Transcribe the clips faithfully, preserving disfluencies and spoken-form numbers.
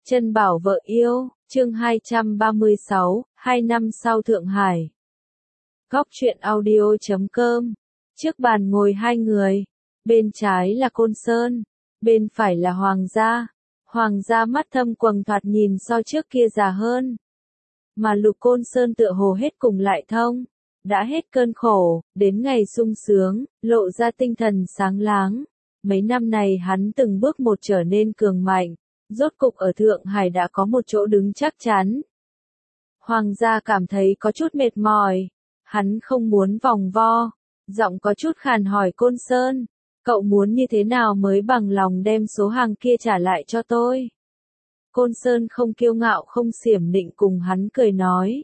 Chân bảo vợ yêu, chương hai trăm ba mươi sáu, hai năm sau Thượng Hải. Góc truyện audio chấm com. Trước bàn ngồi hai người, bên trái là Côn Sơn, bên phải là Hoàng gia. Hoàng gia mắt thâm quầng thoạt nhìn so trước kia già hơn. Mà Lục Côn Sơn tựa hồ hết cùng lại thông, đã hết cơn khổ, đến ngày sung sướng, lộ ra tinh thần sáng láng. Mấy năm này hắn từng bước một trở nên cường mạnh, rốt cục ở Thượng Hải đã có một chỗ đứng chắc chắn. Hoàng gia cảm thấy có chút mệt mỏi, hắn không muốn vòng vo, giọng có chút khàn hỏi Côn Sơn, cậu muốn như thế nào mới bằng lòng đem số hàng kia trả lại cho tôi? Côn Sơn không kiêu ngạo không xiểm nịnh cùng hắn cười nói.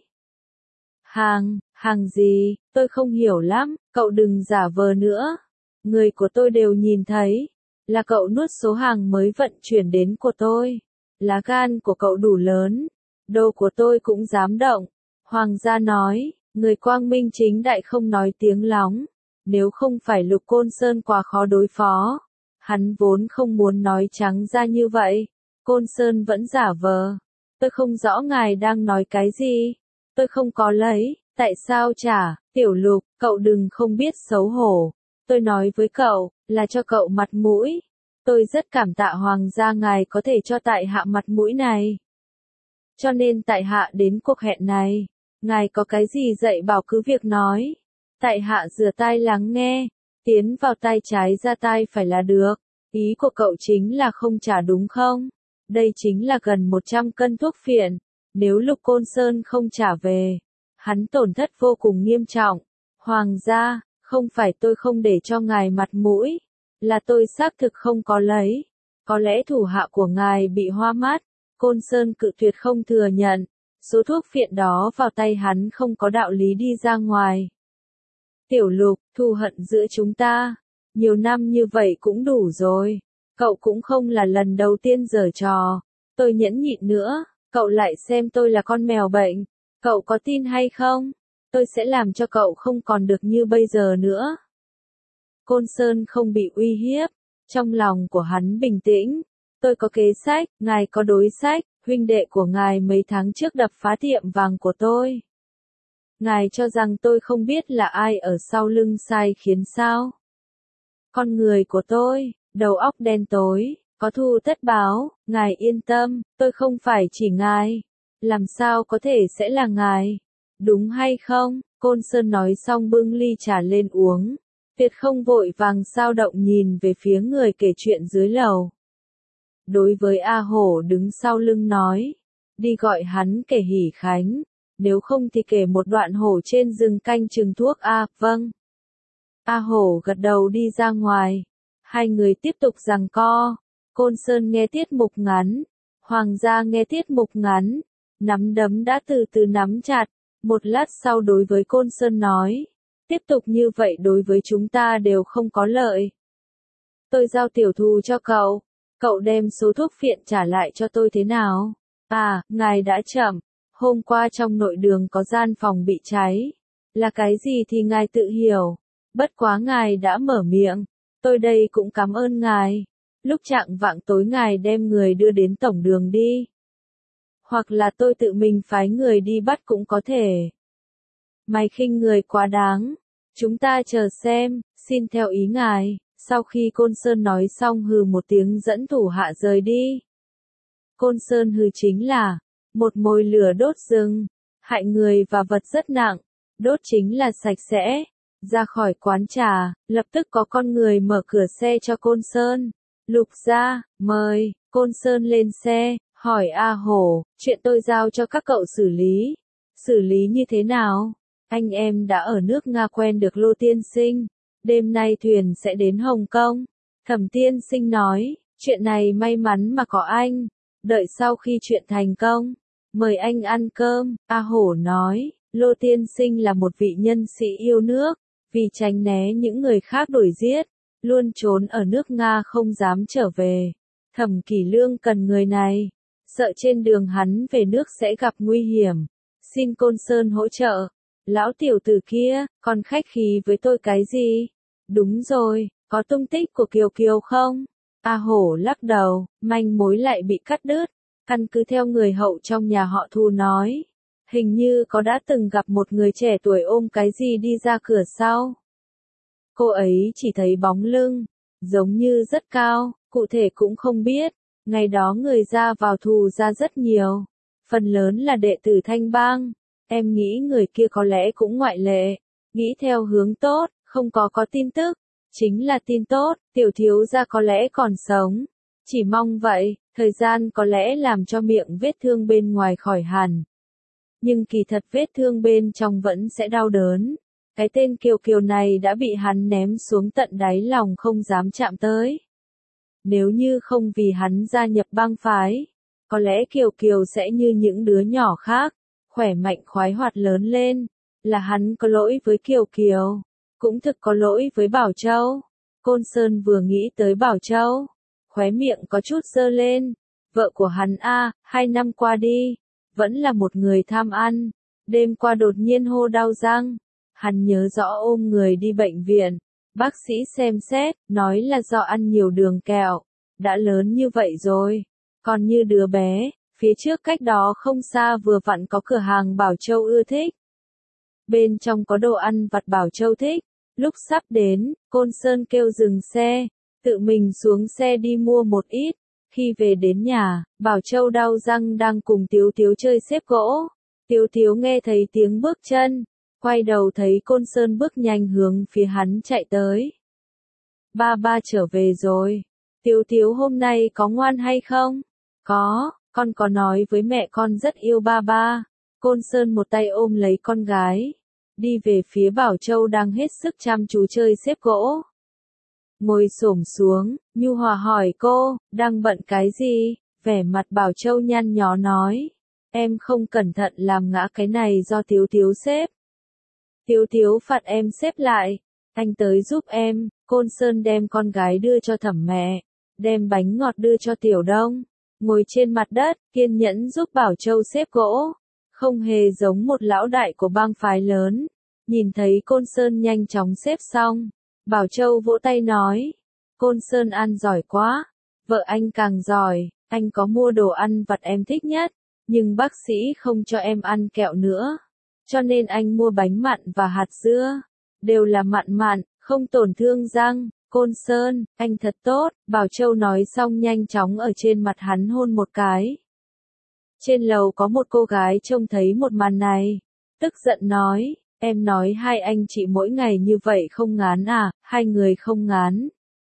Hàng, hàng gì, tôi không hiểu lắm, cậu đừng giả vờ nữa. Người của tôi đều nhìn thấy, là cậu nuốt số hàng mới vận chuyển đến của tôi. Lá gan của cậu đủ lớn, đồ của tôi cũng dám động. Hoàng gia nói, người quang minh chính đại không nói tiếng lóng. Nếu không phải Lục Côn Sơn quá khó đối phó, hắn vốn không muốn nói trắng ra như vậy. Côn Sơn vẫn giả vờ. Tôi không rõ ngài đang nói cái gì. Tôi không có lấy, tại sao trả? Tiểu Lục, cậu đừng không biết xấu hổ. Tôi nói với cậu, là cho cậu mặt mũi. Tôi rất cảm tạ Hoàng gia ngài có thể cho tại hạ mặt mũi này. Cho nên tại hạ đến cuộc hẹn này, ngài có cái gì dạy bảo cứ việc nói. Tại hạ rửa tai lắng nghe, tiến vào tai trái ra tai phải là được. Ý của cậu chính là không trả đúng không? Đây chính là gần một trăm cân thuốc phiện. Nếu Lục Côn Sơn không trả về, hắn tổn thất vô cùng nghiêm trọng. Hoàng gia, không phải tôi không để cho ngài mặt mũi, là tôi xác thực không có lấy. Có lẽ thủ hạ của ngài bị hoa mắt. Côn Sơn cự tuyệt không thừa nhận. Số thuốc phiện đó vào tay hắn không có đạo lý đi ra ngoài. Tiểu Lục, thù hận giữa chúng ta, nhiều năm như vậy cũng đủ rồi. Cậu cũng không là lần đầu tiên giở trò. Tôi nhẫn nhịn nữa, cậu lại xem tôi là con mèo bệnh. Cậu có tin hay không? Tôi sẽ làm cho cậu không còn được như bây giờ nữa. Côn Sơn không bị uy hiếp, trong lòng của hắn bình tĩnh. Tôi có kế sách, ngài có đối sách, huynh đệ của ngài mấy tháng trước đập phá tiệm vàng của tôi. Ngài cho rằng tôi không biết là ai ở sau lưng sai khiến sao? Con người của tôi, đầu óc đen tối, có thù tất báo, ngài yên tâm, tôi không phải chỉ ngài. Làm sao có thể sẽ là ngài? Đúng hay không? Côn Sơn nói xong bưng ly trà lên uống. Tuyệt không vội vàng sao động nhìn về phía người kể chuyện dưới lầu. Đối với A Hổ đứng sau lưng nói. Đi gọi hắn kể Hỉ Khánh. Nếu không thì kể một đoạn hổ trên rừng canh chừng thuốc A, vâng. A Hổ gật đầu đi ra ngoài. Hai người tiếp tục giằng co. Côn Sơn nghe tiết mục ngắn. Hoàng gia nghe tiết mục ngắn. Nắm đấm đã từ từ nắm chặt. Một lát sau đối với Côn Sơn nói. Tiếp tục như vậy đối với chúng ta đều không có lợi. Tôi giao tiểu thù cho cậu. Cậu đem số thuốc phiện trả lại cho tôi thế nào? À, ngài đã chậm. Hôm qua trong nội đường có gian phòng bị cháy. Là cái gì thì ngài tự hiểu. Bất quá ngài đã mở miệng. Tôi đây cũng cảm ơn ngài. Lúc chạng vạng tối ngài đem người đưa đến tổng đường đi. Hoặc là tôi tự mình phái người đi bắt cũng có thể. Mày khinh người quá đáng. Chúng ta chờ xem, xin theo ý ngài. Sau khi Côn Sơn nói xong hừ một tiếng dẫn thủ hạ rời đi. Côn Sơn hừ chính là một mồi lửa đốt rừng, hại người và vật rất nặng, đốt chính là sạch sẽ. Ra khỏi quán trà, lập tức có con người mở cửa xe cho Côn Sơn. Lục gia, mời. Côn Sơn lên xe, hỏi A Hổ, chuyện tôi giao cho các cậu xử lý. Xử lý như thế nào? Anh em đã ở nước Nga quen được Lô tiên sinh. Đêm nay thuyền sẽ đến Hồng Kông. Thẩm tiên sinh nói, chuyện này may mắn mà có anh. Đợi sau khi chuyện thành công, mời anh ăn cơm. A Hổ nói, Lô tiên sinh là một vị nhân sĩ yêu nước. Vì tránh né những người khác đuổi giết, luôn trốn ở nước Nga không dám trở về. Thẩm Kỷ Lương cần người này, sợ trên đường hắn về nước sẽ gặp nguy hiểm. Xin Côn Sơn hỗ trợ. Lão tiểu tử kia, còn khách khí với tôi cái gì? Đúng rồi, có tung tích của Kiều Kiều không? A Hổ lắc đầu, manh mối lại bị cắt đứt. Căn cứ theo người hậu trong nhà họ Thu nói, hình như có đã từng gặp một người trẻ tuổi ôm cái gì đi ra cửa sau. Cô ấy chỉ thấy bóng lưng, giống như rất cao, cụ thể cũng không biết. Ngày đó người ra vào Thù ra rất nhiều, phần lớn là đệ tử Thanh Bang. Em nghĩ người kia có lẽ cũng ngoại lệ, nghĩ theo hướng tốt, không có có tin tức, chính là tin tốt, tiểu thiếu gia có lẽ còn sống. Chỉ mong vậy, thời gian có lẽ làm cho miệng vết thương bên ngoài khỏi hẳn. Nhưng kỳ thật vết thương bên trong vẫn sẽ đau đớn. Cái tên Kiều Kiều này đã bị hắn ném xuống tận đáy lòng không dám chạm tới. Nếu như không vì hắn gia nhập bang phái, có lẽ Kiều Kiều sẽ như những đứa nhỏ khác, khỏe mạnh khoái hoạt lớn lên. Là hắn có lỗi với Kiều Kiều, cũng thực có lỗi với Bảo Châu. Côn Sơn vừa nghĩ tới Bảo Châu, khóe miệng có chút giơ lên. Vợ của hắn a, hai năm qua đi, vẫn là một người tham ăn. Đêm qua đột nhiên hô đau răng. Hắn nhớ rõ ôm người đi bệnh viện. Bác sĩ xem xét, nói là do ăn nhiều đường kẹo. Đã lớn như vậy rồi, còn như đứa bé. Phía trước cách đó không xa vừa vặn có cửa hàng Bảo Châu ưa thích. Bên trong có đồ ăn vặt Bảo Châu thích. Lúc sắp đến, Côn Sơn kêu dừng xe, tự mình xuống xe đi mua một ít. Khi về đến nhà, Bảo Châu đau răng đang cùng Tiếu Tiếu chơi xếp gỗ. Tiếu Tiếu nghe thấy tiếng bước chân, quay đầu thấy Côn Sơn bước nhanh hướng phía hắn chạy tới. Ba ba trở về rồi. Tiếu Tiếu hôm nay có ngoan hay không? Có, con có nói với mẹ con rất yêu ba ba. Côn Sơn một tay ôm lấy con gái, đi về phía Bảo Châu đang hết sức chăm chú chơi xếp gỗ. Ngồi xổm xuống, nhu hòa hỏi cô, đang bận cái gì? Vẻ mặt Bảo Châu nhăn nhó nói, em không cẩn thận làm ngã cái này do Tiếu Tiếu xếp. Tiếu Tiếu phạt em xếp lại, anh tới giúp em. Côn Sơn đem con gái đưa cho Thẩm mẹ, đem bánh ngọt đưa cho Tiểu Đông, ngồi trên mặt đất, kiên nhẫn giúp Bảo Châu xếp gỗ, không hề giống một lão đại của bang phái lớn. Nhìn thấy Côn Sơn nhanh chóng xếp xong, Bảo Châu vỗ tay nói, Côn Sơn ăn giỏi quá, vợ anh càng giỏi, anh có mua đồ ăn vặt em thích nhất, nhưng bác sĩ không cho em ăn kẹo nữa, cho nên anh mua bánh mặn và hạt dưa, đều là mặn mặn, không tổn thương răng. Côn Sơn, anh thật tốt, Bảo Châu nói xong nhanh chóng ở trên mặt hắn hôn một cái. Trên lầu có một cô gái trông thấy một màn này, tức giận nói, em nói hai anh chị mỗi ngày như vậy không ngán à, hai người không ngán.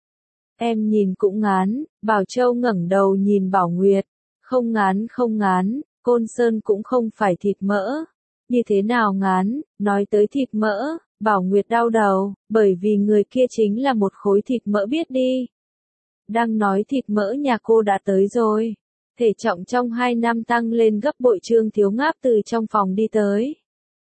Em nhìn cũng ngán. Bảo Châu ngẩng đầu nhìn Bảo Nguyệt, không ngán không ngán, Côn Sơn cũng không phải thịt mỡ. Như thế nào ngán? Nói tới thịt mỡ, Bảo Nguyệt đau đầu, bởi vì người kia chính là một khối thịt mỡ biết đi. Đang nói thịt mỡ nhà cô đã tới rồi. Thể trọng trong hai năm tăng lên gấp bội. Trương Thiếu Ngáp từ trong phòng đi tới,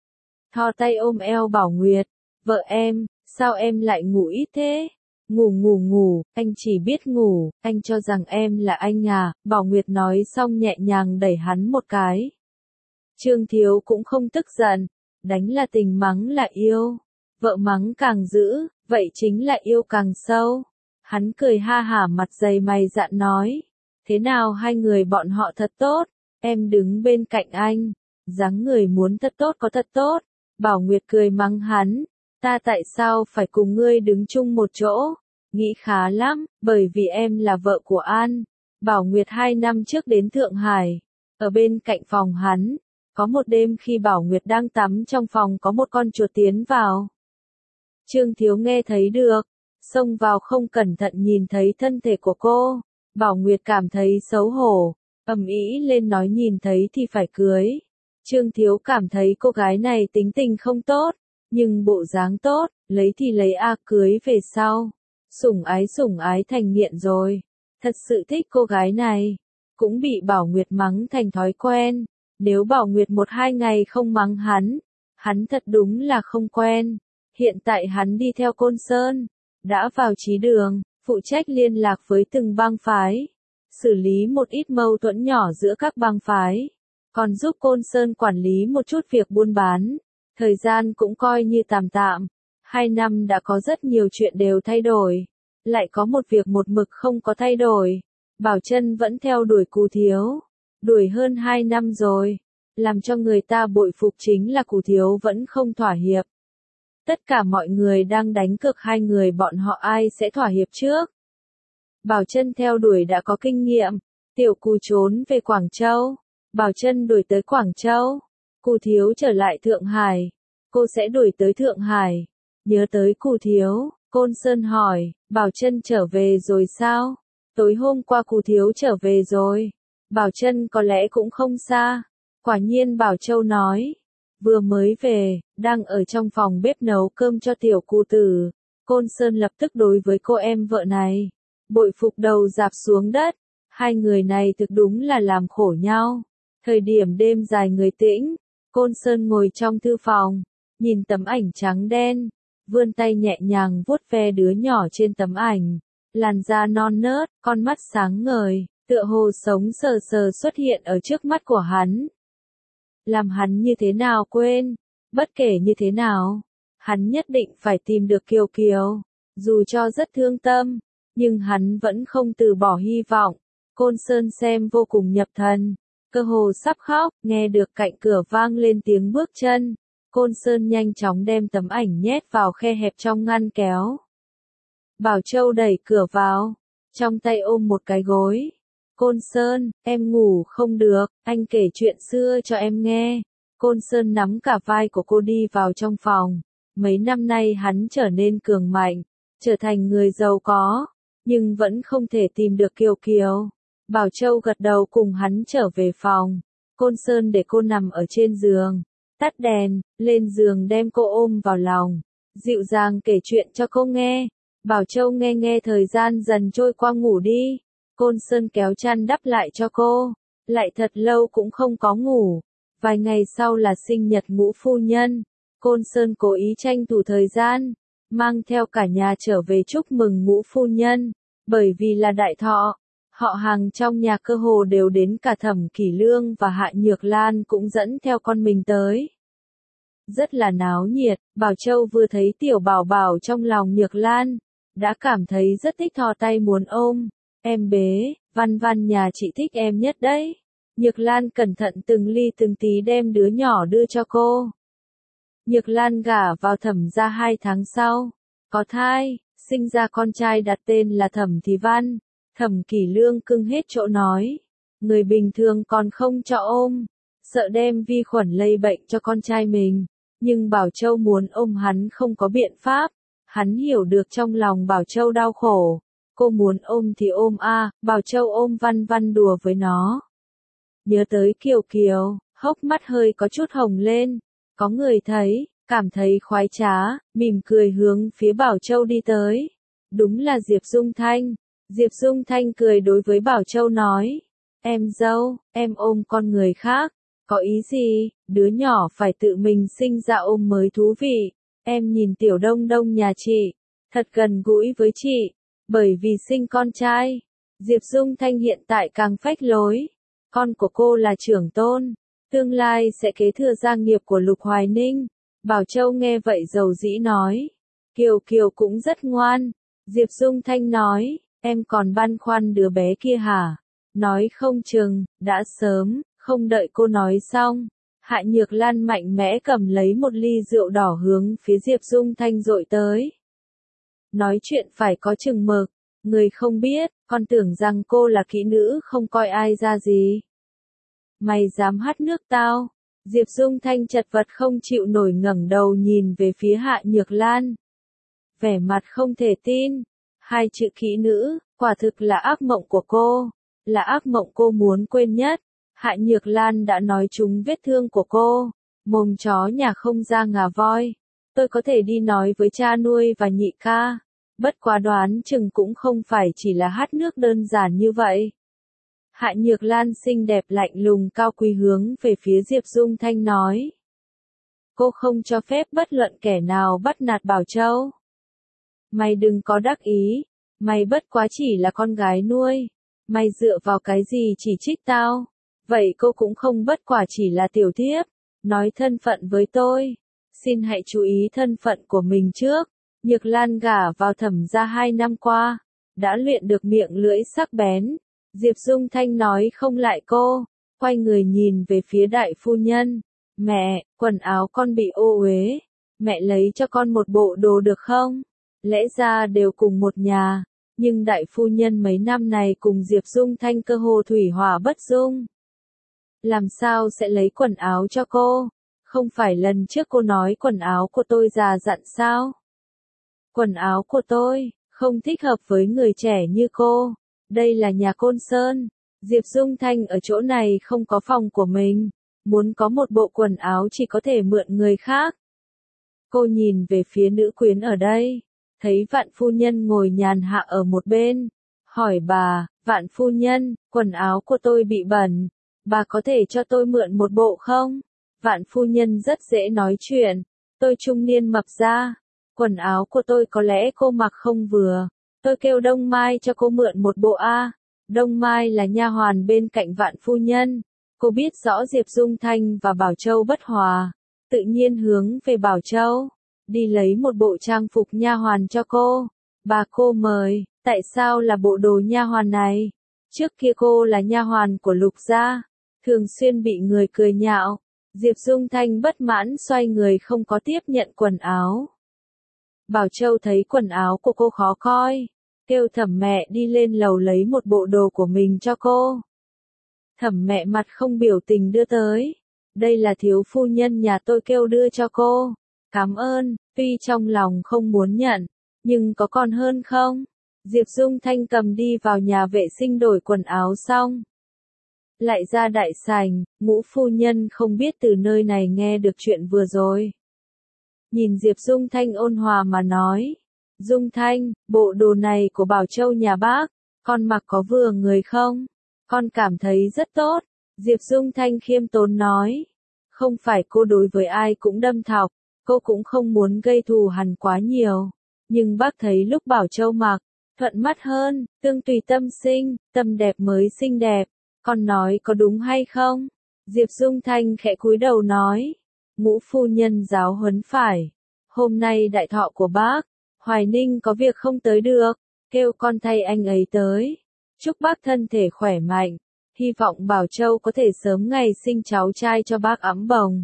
thò tay ôm eo Bảo Nguyệt, vợ em, sao em lại ngủ ít thế? Ngủ ngủ ngủ, anh chỉ biết ngủ, anh cho rằng em là anh à. Bảo Nguyệt nói xong nhẹ nhàng đẩy hắn một cái. Trương Thiếu cũng không tức giận, đánh là tình mắng là yêu, vợ mắng càng dữ, vậy chính là yêu càng sâu. Hắn cười ha hả mặt dày mày dạn nói, thế nào hai người bọn họ thật tốt, em đứng bên cạnh anh, dáng người muốn thật tốt có thật tốt. Bảo Nguyệt cười mắng hắn, ta tại sao phải cùng ngươi đứng chung một chỗ, nghĩ khá lắm, bởi vì em là vợ của An. Bảo Nguyệt hai năm trước đến Thượng Hải, ở bên cạnh phòng hắn, có một đêm khi Bảo Nguyệt đang tắm trong phòng có một con chuột tiến vào. Trương Thiếu nghe thấy được, xông vào không cẩn thận nhìn thấy thân thể của cô, Bảo Nguyệt cảm thấy xấu hổ, ầm ĩ lên nói nhìn thấy thì phải cưới. Trương Thiếu cảm thấy cô gái này tính tình không tốt, nhưng bộ dáng tốt, lấy thì lấy a, cưới về sau, sủng ái sủng ái thành nghiện rồi, thật sự thích cô gái này, cũng bị Bảo Nguyệt mắng thành thói quen. Nếu Bảo Nguyệt một hai ngày không mắng hắn, hắn thật đúng là không quen. Hiện tại hắn đi theo Côn Sơn, đã vào trí đường, phụ trách liên lạc với từng bang phái, xử lý một ít mâu thuẫn nhỏ giữa các bang phái, còn giúp Côn Sơn quản lý một chút việc buôn bán. Thời gian cũng coi như tạm tạm, hai năm đã có rất nhiều chuyện đều thay đổi, lại có một việc một mực không có thay đổi, Bảo Chân vẫn theo đuổi Cù Thiếu. đuổi hơn hai năm rồi. Làm cho người ta bội phục chính là Cù Thiếu vẫn không thỏa hiệp. Tất cả mọi người đang đánh cược hai người bọn họ ai sẽ thỏa hiệp trước. Bảo Trân theo đuổi đã có kinh nghiệm. Tiểu Cù trốn về Quảng Châu. Bảo Trân đuổi tới Quảng Châu. Cù Thiếu trở lại Thượng Hải. Cô sẽ đuổi tới Thượng Hải. Nhớ tới Cù Thiếu, Côn Sơn hỏi, Bảo Trân trở về rồi sao? Tối hôm qua Cù Thiếu trở về rồi. Bảo Trân có lẽ cũng không xa. Quả nhiên Bảo Châu nói. Vừa mới về, đang ở trong phòng bếp nấu cơm cho tiểu Cù tử. Côn Sơn lập tức đối với cô em vợ này. Bội phục đầu dạp xuống đất. Hai người này thực đúng là làm khổ nhau. Thời điểm đêm dài người tĩnh. Côn Sơn ngồi trong thư phòng. Nhìn tấm ảnh trắng đen. Vươn tay nhẹ nhàng vuốt ve đứa nhỏ trên tấm ảnh. Làn da non nớt, con mắt sáng ngời, tựa hồ sống sờ sờ xuất hiện ở trước mắt của hắn. Làm hắn như thế nào quên, bất kể như thế nào, hắn nhất định phải tìm được Kiều Kiều. Dù cho rất thương tâm, nhưng hắn vẫn không từ bỏ hy vọng. Côn Sơn xem vô cùng nhập thần, cơ hồ sắp khóc, nghe được cạnh cửa vang lên tiếng bước chân. Côn Sơn nhanh chóng đem tấm ảnh nhét vào khe hẹp trong ngăn kéo. Bảo Châu đẩy cửa vào, trong tay ôm một cái gối. Côn Sơn, em ngủ không được, anh kể chuyện xưa cho em nghe. Côn Sơn nắm cả vai của cô đi vào trong phòng. Mấy năm nay hắn trở nên cường mạnh, trở thành người giàu có, nhưng vẫn không thể tìm được Kiều Kiều. Bảo Châu gật đầu cùng hắn trở về phòng. Côn Sơn để cô nằm ở trên giường, tắt đèn, lên giường đem cô ôm vào lòng, dịu dàng kể chuyện cho cô nghe. Bảo Châu nghe nghe thời gian dần trôi qua ngủ đi. Côn Sơn kéo chăn đắp lại cho cô. Lại thật lâu cũng không có ngủ. Vài ngày sau là sinh nhật Ngũ phu nhân. Côn Sơn cố ý tranh thủ thời gian, mang theo cả nhà trở về chúc mừng Ngũ phu nhân. Bởi vì là đại thọ, họ hàng trong nhà cơ hồ đều đến, cả Thẩm Kỷ Lương và Hạ Nhược Lan cũng dẫn theo con mình tới. Rất là náo nhiệt. Bảo Châu vừa thấy tiểu bảo bảo trong lòng Nhược Lan, đã cảm thấy rất thích, thò tay muốn ôm. Em bế, Văn Văn nhà chị thích em nhất đấy. Nhược Lan cẩn thận từng ly từng tí đem đứa nhỏ đưa cho cô. Nhược Lan gả vào Thẩm gia hai tháng sau, có thai, sinh ra con trai đặt tên là Thẩm Thì Văn. Thẩm Kỷ Lương cưng hết chỗ nói, người bình thường còn không cho ôm, sợ đem vi khuẩn lây bệnh cho con trai mình. Nhưng Bảo Châu muốn ôm hắn không có biện pháp. Hắn hiểu được trong lòng Bảo Châu đau khổ. Cô muốn ôm thì ôm a, à, Bảo Châu ôm Văn Văn đùa với nó. Nhớ tới Kiều Kiều, hốc mắt hơi có chút hồng lên. Có người thấy, cảm thấy khoái trá, mỉm cười hướng phía Bảo Châu đi tới. Đúng là Diệp Dung Thanh. Diệp Dung Thanh cười đối với Bảo Châu nói. Em dâu, em ôm con người khác. Có ý gì, đứa nhỏ phải tự mình sinh ra ôm mới thú vị. Em nhìn Tiểu Đông Đông nhà chị, thật gần gũi với chị, bởi vì sinh con trai. Diệp Dung Thanh hiện tại càng phách lối. Con của cô là trưởng tôn, tương lai sẽ kế thừa gia nghiệp của Lục Hoài Ninh. Bảo Châu nghe vậy dầu dĩ nói. Kiều Kiều cũng rất ngoan. Diệp Dung Thanh nói, em còn băn khoăn đứa bé kia hả? Nói không chừng, đã sớm. Không đợi cô nói xong, Hạ Nhược Lan mạnh mẽ cầm lấy một ly rượu đỏ hướng phía Diệp Dung Thanh dội tới. Nói chuyện phải có chừng mực, người không biết, còn tưởng rằng cô là kỹ nữ không coi ai ra gì. Mày dám hắt nước tao? Diệp Dung Thanh chật vật không chịu nổi ngẩng đầu nhìn về phía Hạ Nhược Lan. Vẻ mặt không thể tin, hai chữ kỹ nữ, quả thực là ác mộng của cô, là ác mộng cô muốn quên nhất. Hạ Nhược Lan đã nói trúng vết thương của cô. Mồm chó nhà không ra ngà voi. Tôi có thể đi nói với cha nuôi và nhị ca. Bất quá đoán chừng cũng không phải chỉ là hát nước đơn giản như vậy. Hạ Nhược Lan xinh đẹp lạnh lùng cao quý hướng về phía Diệp Dung Thanh nói. Cô không cho phép bất luận kẻ nào bắt nạt Bảo Châu. Mày đừng có đắc ý. Mày bất quá chỉ là con gái nuôi. Mày dựa vào cái gì chỉ trích tao? Vậy cô cũng không bất quả chỉ là tiểu thiếp, nói thân phận với tôi. Xin hãy chú ý thân phận của mình trước. Nhược Lan gả vào Thẩm gia hai năm qua, đã luyện được miệng lưỡi sắc bén. Diệp Dung Thanh nói không lại cô. quay người nhìn về phía đại phu nhân. Mẹ, quần áo con bị ô uế, mẹ lấy cho con một bộ đồ được không? Lẽ ra đều cùng một nhà, nhưng đại phu nhân mấy năm này cùng Diệp Dung Thanh cơ hồ thủy hỏa bất dung. Làm sao sẽ lấy quần áo cho cô? Không phải lần trước cô nói quần áo của tôi già dặn sao? Quần áo của tôi, không thích hợp với người trẻ như cô. Đây là nhà Côn Sơn. Diệp Dung Thanh ở chỗ này không có phòng của mình. Muốn có một bộ quần áo chỉ có thể mượn người khác. Cô nhìn về phía nữ quyến ở đây. Thấy Vạn phu nhân ngồi nhàn hạ ở một bên. Hỏi bà, Vạn phu nhân, quần áo của tôi bị bẩn. Bà có thể cho tôi mượn một bộ không? Vạn phu nhân rất dễ nói chuyện. Tôi trung niên mập ra. Quần áo của tôi có lẽ cô mặc không vừa. Tôi kêu Đông Mai cho cô mượn một bộ a. Đông Mai là nha hoàn bên cạnh Vạn phu nhân. Cô biết rõ Diệp Dung Thanh và Bảo Châu bất hòa. Tự nhiên hướng về Bảo Châu. Đi lấy một bộ trang phục nha hoàn cho cô. Bà cô mời, tại sao là bộ đồ nha hoàn này? Trước kia cô là nha hoàn của Lục gia. Thường xuyên bị người cười nhạo. Diệp Dung Thanh bất mãn xoay người không có tiếp nhận quần áo. Bảo Châu thấy quần áo của cô khó coi. Kêu Thẩm mẹ đi lên lầu lấy một bộ đồ của mình cho cô. Thẩm mẹ mặt không biểu tình đưa tới. Đây là thiếu phu nhân nhà tôi kêu đưa cho cô. Cảm ơn, tuy trong lòng không muốn nhận. Nhưng có còn hơn không? Diệp Dung Thanh cầm đi vào nhà vệ sinh đổi quần áo xong. Lại ra đại sảnh, Ngũ phu nhân không biết từ nơi này nghe được chuyện vừa rồi. Nhìn Diệp Dung Thanh ôn hòa mà nói. Dung Thanh, bộ đồ này của Bảo Châu nhà bác, con mặc có vừa người không? Con cảm thấy rất tốt. Diệp Dung Thanh khiêm tốn nói. Không phải cô đối với ai cũng đâm thọc, cô cũng không muốn gây thù hằn quá nhiều. Nhưng bác thấy lúc Bảo Châu mặc, thuận mắt hơn, tương tùy tâm sinh, tâm đẹp mới xinh đẹp. Con nói có đúng hay không? Diệp Dung Thanh khẽ cúi đầu nói. Ngũ phu nhân giáo huấn phải. Hôm nay đại thọ của bác, Hoài Ninh có việc không tới được, kêu con thay anh ấy tới. Chúc bác thân thể khỏe mạnh, hy vọng Bảo Châu có thể sớm ngày sinh cháu trai cho bác ẵm bồng.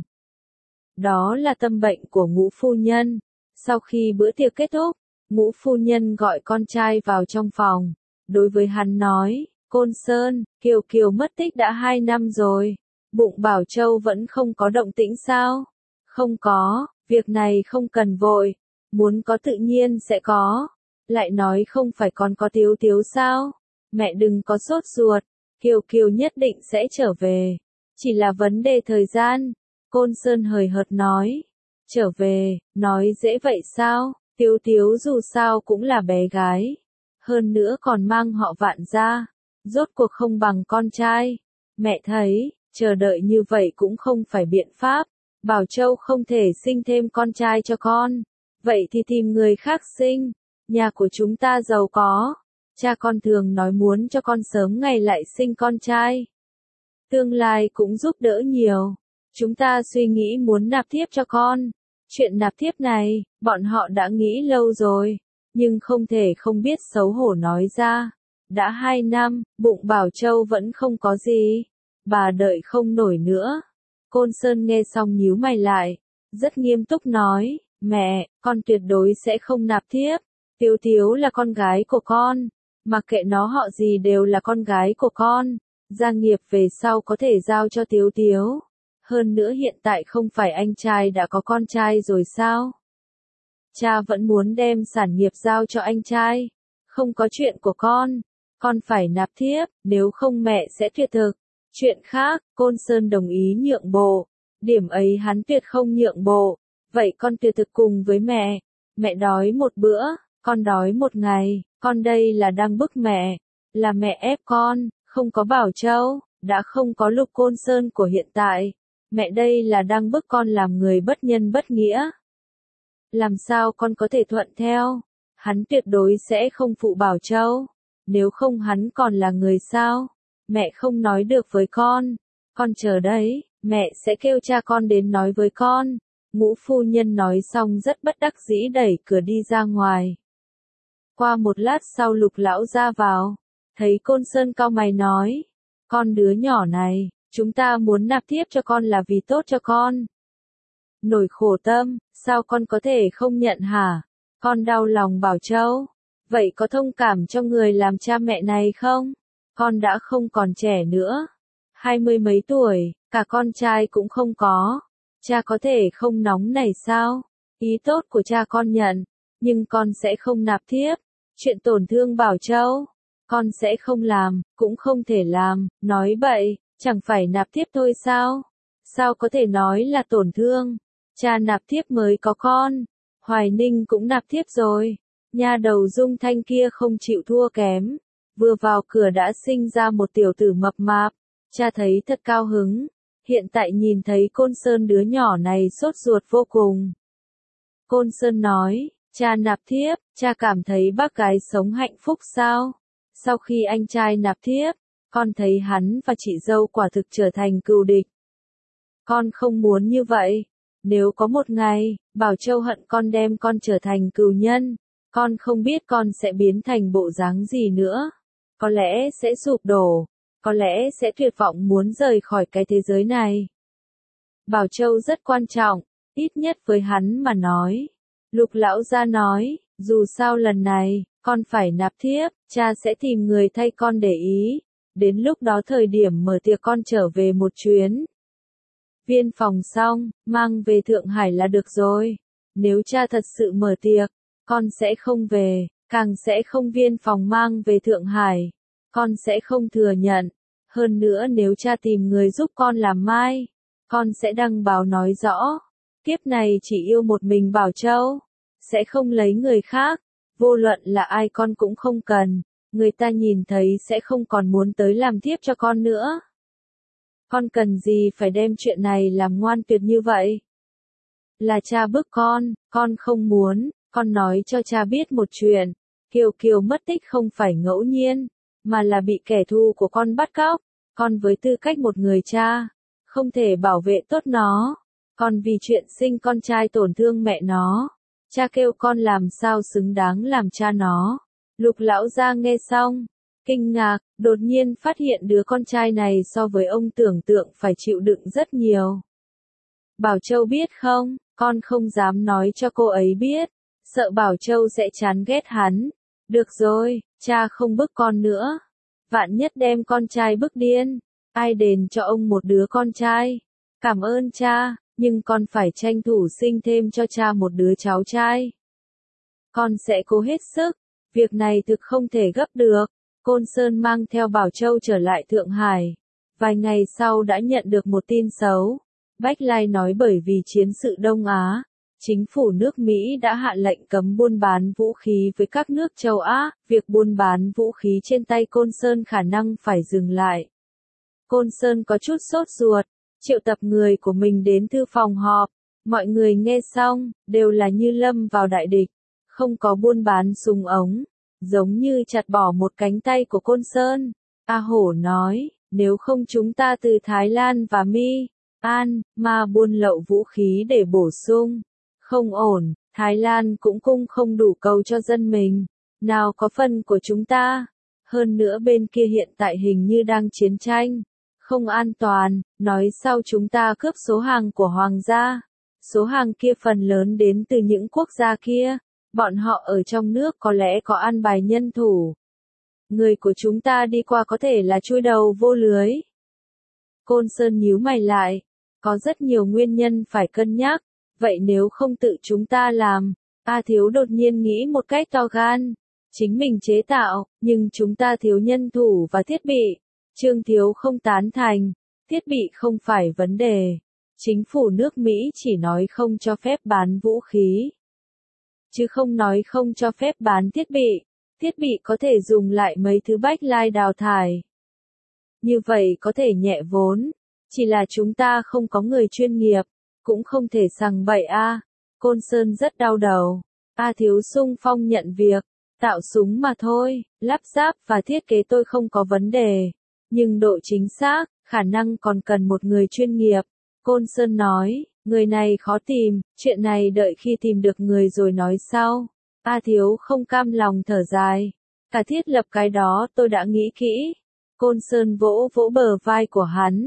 Đó là tâm bệnh của Ngũ phu nhân. Sau khi bữa tiệc kết thúc, Ngũ phu nhân gọi con trai vào trong phòng. Đối với hắn nói, Côn Sơn, Kiều Kiều mất tích đã hai năm rồi. Bụng Bảo Châu vẫn không có động tĩnh sao? Không có, việc này không cần vội. Muốn có tự nhiên sẽ có. Lại nói không phải còn có Tiếu Tiếu sao? Mẹ đừng có sốt ruột. Kiều Kiều nhất định sẽ trở về. Chỉ là vấn đề thời gian. Côn Sơn hời hợt nói. Trở về, nói dễ vậy sao? Tiếu Tiếu dù sao cũng là bé gái. Hơn nữa còn mang họ Vạn gia. Rốt cuộc không bằng con trai. Mẹ thấy, chờ đợi như vậy cũng không phải biện pháp. Bảo Châu không thể sinh thêm con trai cho con. Vậy thì tìm người khác sinh. Nhà của chúng ta giàu có. Cha con thường nói muốn cho con sớm ngày lại sinh con trai. Tương lai cũng giúp đỡ nhiều. Chúng ta suy nghĩ muốn nạp thiếp cho con. Chuyện nạp thiếp này, bọn họ đã nghĩ lâu rồi. Nhưng không thể không biết xấu hổ nói ra. Đã hai năm, bụng Bảo Châu vẫn không có gì. Bà đợi không nổi nữa. Côn Sơn nghe xong nhíu mày lại. Rất nghiêm túc nói. Mẹ, con tuyệt đối sẽ không nạp thiếp. Tiếu Tiếu là con gái của con. Mặc kệ nó họ gì đều là con gái của con. Gia nghiệp về sau có thể giao cho Tiếu Tiếu. Hơn nữa hiện tại không phải anh trai đã có con trai rồi sao? Cha vẫn muốn đem sản nghiệp giao cho anh trai. Không có chuyện của con. Con phải nạp thiếp, nếu không mẹ sẽ tuyệt thực. Chuyện khác, Côn Sơn đồng ý nhượng bộ. Điểm ấy hắn tuyệt không nhượng bộ. Vậy con tuyệt thực cùng với mẹ. Mẹ đói một bữa, con đói một ngày. Con đây là đang bức mẹ. Là mẹ ép con, không có Bảo Châu, đã không có Lục Côn Sơn của hiện tại. Mẹ đây là đang bức con làm người bất nhân bất nghĩa. Làm sao con có thể thuận theo? Hắn tuyệt đối sẽ không phụ Bảo Châu. Nếu không hắn còn là người sao? Mẹ không nói được với con. Con chờ đấy, mẹ sẽ kêu cha con đến nói với con. Ngũ phu nhân nói xong rất bất đắc dĩ đẩy cửa đi ra ngoài. Qua một lát sau Lục lão ra vào. Thấy Côn Sơn cau mày nói. Con đứa nhỏ này, Chúng ta muốn nạp thiếp cho con là vì tốt cho con. Nổi khổ tâm, sao con có thể không nhận hả? Con đau lòng Bảo Châu. Vậy có thông cảm cho người làm cha mẹ này không? Con đã không còn trẻ nữa. Hai mươi mấy tuổi, cả con trai cũng không có. Cha có thể không nóng này sao? Ý tốt của cha con nhận, nhưng con sẽ không nạp thiếp. Chuyện tổn thương Bảo Châu, con sẽ không làm, cũng không thể làm, nói bậy, chẳng phải nạp thiếp thôi sao? Sao có thể nói là tổn thương? Cha nạp thiếp mới có con. Hoài Ninh cũng nạp thiếp rồi. Nha đầu Dung Thanh kia không chịu thua kém. Vừa vào cửa đã sinh ra một tiểu tử mập mạp. Cha thấy thật cao hứng. Hiện tại nhìn thấy Côn Sơn đứa nhỏ này sốt ruột vô cùng. Côn Sơn nói, cha nạp thiếp, cha cảm thấy bác gái sống hạnh phúc sao? Sau khi anh trai nạp thiếp, con thấy hắn và chị dâu quả thực trở thành cừu địch. Con không muốn như vậy. Nếu có một ngày, Bảo Châu hận con đem con trở thành cừu nhân, con không biết con sẽ biến thành bộ dáng gì nữa. Có lẽ sẽ sụp đổ, có lẽ sẽ tuyệt vọng muốn rời khỏi cái thế giới này. Bảo Châu rất quan trọng, ít nhất với hắn mà nói. Lục lão gia nói, dù sao lần này, con phải nạp thiếp, cha sẽ tìm người thay con để ý. Đến lúc đó thời điểm mở tiệc con trở về một chuyến. Viên phòng xong, mang về Thượng Hải là được rồi. Nếu cha thật sự mở tiệc, con sẽ không về, càng sẽ không viên phòng mang về Thượng Hải. Con sẽ không thừa nhận. Hơn nữa nếu cha tìm người giúp con làm mai, con sẽ đăng báo nói rõ. Kiếp này chỉ yêu một mình Bảo Châu, sẽ không lấy người khác. Vô luận là ai con cũng không cần. Người ta nhìn thấy sẽ không còn muốn tới làm thiếp cho con nữa. Con cần gì phải đem chuyện này làm ngoan tuyệt như vậy? Là cha bức con, con không muốn, con nói cho cha biết một chuyện. Kiều Kiều mất tích không phải ngẫu nhiên, mà là bị kẻ thù của con bắt cóc. Con với tư cách một người cha, không thể bảo vệ tốt nó. Con vì chuyện sinh con trai tổn thương mẹ nó. Cha kêu con làm sao xứng đáng làm cha nó. Lục lão gia nghe xong, kinh ngạc, đột nhiên phát hiện đứa con trai này so với ông tưởng tượng phải chịu đựng rất nhiều. Bảo Châu biết không, con không dám nói cho cô ấy biết, sợ Bảo Châu sẽ chán ghét hắn. Được rồi, cha không bức con nữa. Vạn nhất đem con trai bức điên, ai đền cho ông một đứa con trai? Cảm ơn cha, nhưng con phải tranh thủ sinh thêm cho cha một đứa cháu trai. Con sẽ cố hết sức, việc này thực không thể gấp được. Côn Sơn mang theo Bảo Châu trở lại Thượng Hải. Vài ngày sau đã nhận được một tin xấu. Bách Lai nói bởi vì chiến sự Đông Á, chính phủ nước Mỹ đã hạ lệnh cấm buôn bán vũ khí với các nước châu Á, việc buôn bán vũ khí trên tay Côn Sơn khả năng phải dừng lại. Côn Sơn có chút sốt ruột, triệu tập người của mình đến thư phòng họp. Mọi người nghe xong, đều là như lâm vào đại địch, không có buôn bán súng ống. Giống như chặt bỏ một cánh tay của Côn Sơn. A Hổ nói, nếu không chúng ta từ Thái Lan và My, An, mà buôn lậu vũ khí để bổ sung. Không ổn, Thái Lan cũng cung không đủ cầu cho dân mình. Nào có phần của chúng ta. Hơn nữa bên kia hiện tại hình như đang chiến tranh. Không an toàn, nói sau chúng ta cướp số hàng của Hoàng gia. Số hàng kia phần lớn đến từ những quốc gia kia. Bọn họ ở trong nước có lẽ có an bài nhân thủ. Người của chúng ta đi qua có thể là chui đầu vô lưới. Côn Sơn nhíu mày lại. Có rất nhiều nguyên nhân phải cân nhắc. Vậy nếu không tự chúng ta làm? A Thiếu đột nhiên nghĩ một cách to gan. Chính mình chế tạo, nhưng chúng ta thiếu nhân thủ và thiết bị. Trương Thiếu không tán thành. Thiết bị không phải vấn đề. Chính phủ nước Mỹ chỉ nói không cho phép bán vũ khí, chứ không nói không cho phép bán thiết bị. Thiết bị có thể dùng lại mấy thứ Bách Lai đào thải. Như vậy có thể nhẹ vốn. Chỉ là chúng ta không có người chuyên nghiệp. Cũng không thể sằng bậy a. Côn Sơn rất đau đầu. A Thiếu sung phong nhận việc. Tạo súng mà thôi. Lắp ráp và thiết kế tôi không có vấn đề. Nhưng độ chính xác, khả năng còn cần một người chuyên nghiệp. Côn Sơn nói, người này khó tìm, chuyện này đợi khi tìm được người rồi nói sau. A Thiếu không cam lòng thở dài. Cả thiết lập cái đó tôi đã nghĩ kỹ. Côn Sơn vỗ vỗ bờ vai của hắn.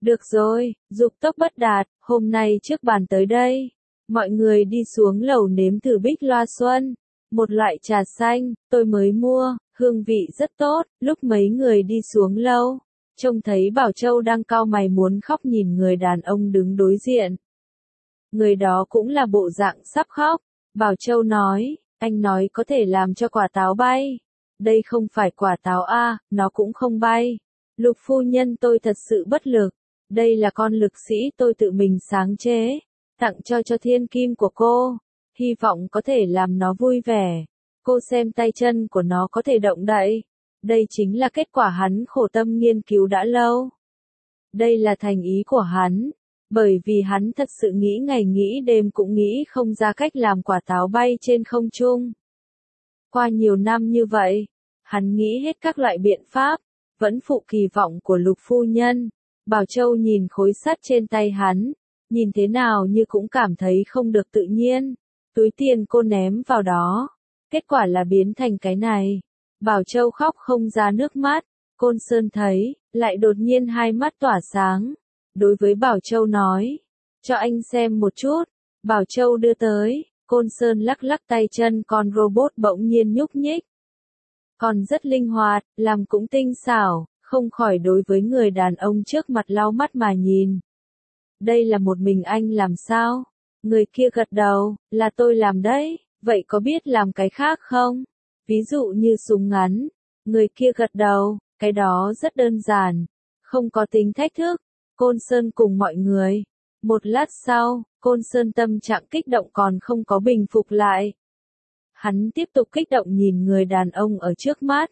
Được rồi, dục tốc bất đạt, hôm nay trước bàn tới đây. Mọi người đi xuống lầu nếm thử bích loa xuân. Một loại trà xanh, tôi mới mua, hương vị rất tốt. Lúc mấy người đi xuống lâu, trông thấy Bảo Châu đang cau mày muốn khóc nhìn người đàn ông đứng đối diện. Người đó cũng là bộ dạng sắp khóc. Bảo Châu nói, anh nói có thể làm cho quả táo bay. Đây không phải quả táo a, nó cũng không bay. Lục phu nhân, tôi thật sự bất lực. Đây là con lực sĩ tôi tự mình sáng chế, tặng cho cho thiên kim của cô. Hy vọng có thể làm nó vui vẻ. Cô xem tay chân của nó có thể động đậy. Đây chính là kết quả hắn khổ tâm nghiên cứu đã lâu. Đây là thành ý của hắn. Bởi vì hắn thật sự nghĩ ngày nghĩ đêm cũng nghĩ không ra cách làm quả táo bay trên không trung. Qua nhiều năm như vậy, hắn nghĩ hết các loại biện pháp, vẫn phụ kỳ vọng của Lục phu nhân. Bảo Châu nhìn khối sắt trên tay hắn, nhìn thế nào như cũng cảm thấy không được tự nhiên. Túi tiền cô ném vào đó, kết quả là biến thành cái này. Bảo Châu khóc không ra nước mắt, Côn Sơn thấy, lại đột nhiên hai mắt tỏa sáng. Đối với Bảo Châu nói, cho anh xem một chút. Bảo Châu đưa tới, Côn Sơn lắc lắc tay chân, con robot bỗng nhiên nhúc nhích. Còn rất linh hoạt, làm cũng tinh xảo, không khỏi đối với người đàn ông trước mặt lau mắt mà nhìn. Đây là một mình anh làm sao? Người kia gật đầu, là tôi làm đấy, vậy có biết làm cái khác không? Ví dụ như súng ngắn. Người kia gật đầu, cái đó rất đơn giản, không có tính thách thức. Côn Sơn cùng mọi người. Một lát sau, Côn Sơn tâm trạng kích động còn không có bình phục lại. Hắn tiếp tục kích động nhìn người đàn ông ở trước mắt.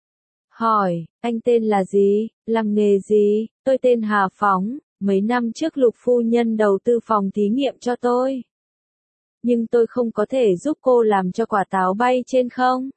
Hỏi, anh tên là gì, làm nghề gì? Tôi tên Hà Phóng, mấy năm trước Lục phu nhân đầu tư phòng thí nghiệm cho tôi. Nhưng tôi không có thể giúp cô làm cho quả táo bay trên không.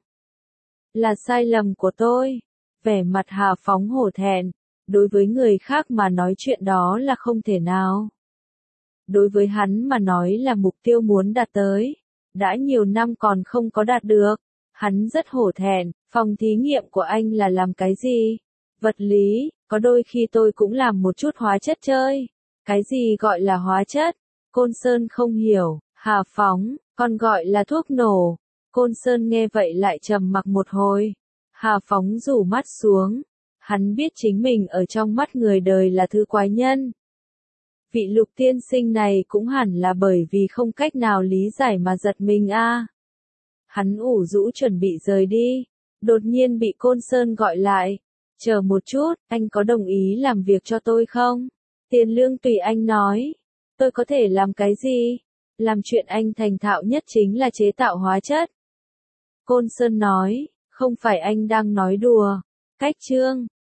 Là sai lầm của tôi. Vẻ mặt Hà Phóng hổ thẹn. Đối với người khác mà nói chuyện đó là không thể nào. Đối với hắn mà nói là mục tiêu muốn đạt tới. Đã nhiều năm còn không có đạt được. Hắn rất hổ thẹn. Phòng thí nghiệm của anh là làm cái gì? Vật lý, có đôi khi tôi cũng làm một chút hóa chất chơi. Cái gì gọi là hóa chất? Côn Sơn không hiểu. Hà Phóng, còn gọi là thuốc nổ. Côn Sơn nghe vậy lại trầm mặc một hồi. Hà Phóng rủ mắt xuống. Hắn biết chính mình ở trong mắt người đời là thứ quái nhân. Vị Lục tiên sinh này cũng hẳn là bởi vì không cách nào lý giải mà giật mình a. À. Hắn ủ rũ chuẩn bị rời đi. Đột nhiên bị Côn Sơn gọi lại. Chờ một chút, anh có đồng ý làm việc cho tôi không? Tiền lương tùy anh nói. Tôi có thể làm cái gì? Làm chuyện anh thành thạo nhất chính là chế tạo hóa chất. Côn Sơn nói, không phải anh đang nói đùa. Cách chương